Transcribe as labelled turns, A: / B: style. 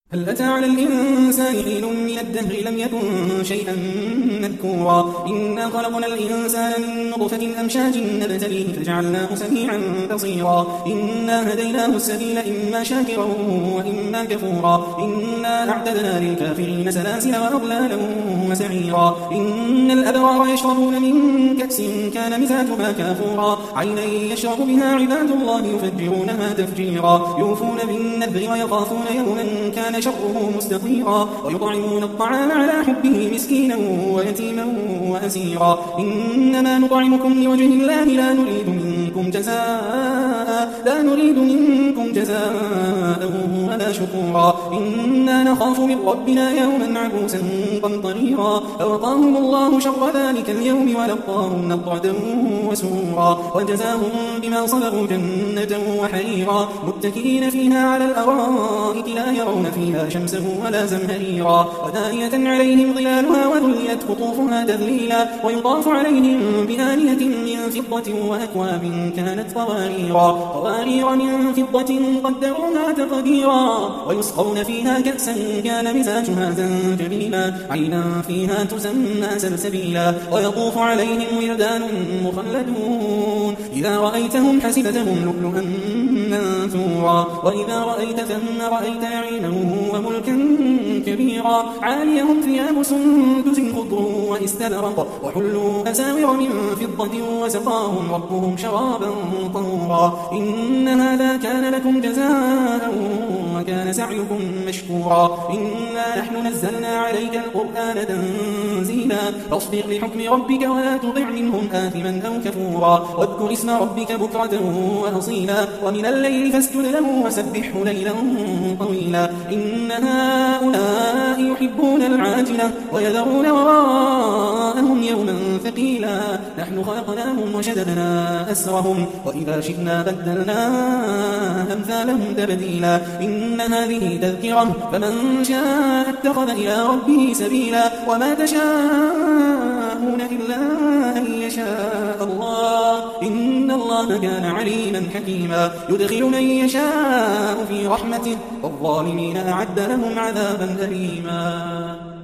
A: هل أتى على الإنسان حين من الدهر لم يكن شيئا مذكورا إنا خلقنا الإنسان من نطفة أمشاج نبتليه فجعلناه سميعا بصيرا إنا هديناه السبيل إما شاكرا وإما كفورا إنا أعتدنا للكافرين سلاسل وأغلالا وسعيرا إن الأبرار يشربون من كأس كان مزاجها كافورا عينا يشرب بها عباد الله يفجرونها تفجيرا يوفون بالنذر ويخافون يوما كان شره مستطيرا ويطعمون الطعام على حبه مسكينا ويتيما وأسيرا إنما نطعمكم لوجه الله لا نريد منكم جزاء ولا شكورا إنا نخاف من ربنا يوما عبوسا قمطريرا فوقاهم الله شر ذلك اليوم ولقاهم نضرة وسورا وجزاهم بما صبروا جنة وحريرا متكئين فيها على الأرائك لا يرون فيها شمسا ولا زمهريرا ودانية عليهم ظلالها وذلت قطوفها تذليلا ويطاف عليهم بآنية من فضة وأكواب كانت قوارير من فضة قدروها تقديرا ويسقون فيها كأسا كان مزاجها زنجبيلا عينا فيها تسمى سلسبيلا ويطوف عليهم ولدان مخلدون إذا رأيتهم حسبتهم لؤلؤا منثورا وإذا رأيت ثم رأيت نعيما وملكا كبيرا عاليهم ثياب سندس خضر واستبرق وحلوا أساور من فضة وسقاهم ربهم شرابا طهورا إن هذا كان لكم جزاء وكان سعيكم مشكورا إنا نحن نزلنا عليك القرآن تنزيلا فاصبر لحكم ربك ولا تطع منهم آثما أو كفورا واذكر اسم ربك بكرة وأصيلا ومن الليل فاسجد له وسبحه ليلا طويلا إن هؤلاء يحبون العاجلة ويذرون وراءهم يوما ثقيلا نحن خلقناهم وشددنا أسرهم وإذا شئنا بدلنا أمثالهم تبديلا إن هذه تذكرة فمن شاء اتخذ إلى ربه سبيلا وما تشاءون إلا أن يشاء الله إن الله كان عليما حكيما يدخل من يشاء في رحمته والظالمين أعد لهم عذابا أليما.